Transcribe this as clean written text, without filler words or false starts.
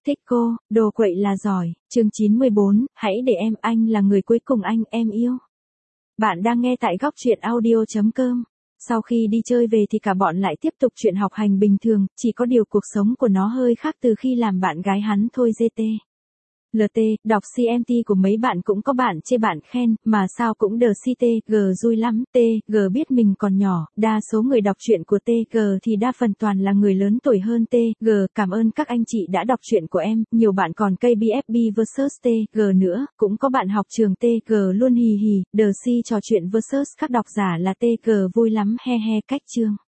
Thích cô, đồ quậy là giỏi, chương 94, hãy để anh là người cuối cùng em yêu. Bạn đang nghe tại góc truyện audio.com. Sau khi đi chơi về thì cả bọn lại tiếp tục chuyện học hành bình thường, chỉ có điều cuộc sống của nó hơi khác từ khi làm bạn gái hắn thôi. GT. LT, đọc CMT của mấy bạn cũng có bạn chê bạn khen, mà sao cũng đờ CT, G vui lắm, G biết mình còn nhỏ, đa số người đọc truyện của G thì đa phần toàn là người lớn tuổi hơn G, cảm ơn các anh chị đã đọc truyện của em, nhiều bạn còn KBFB vs G nữa, cũng có bạn học trường G luôn hì hì, đờ C trò chuyện vs các độc giả là G vui lắm he he cách chương.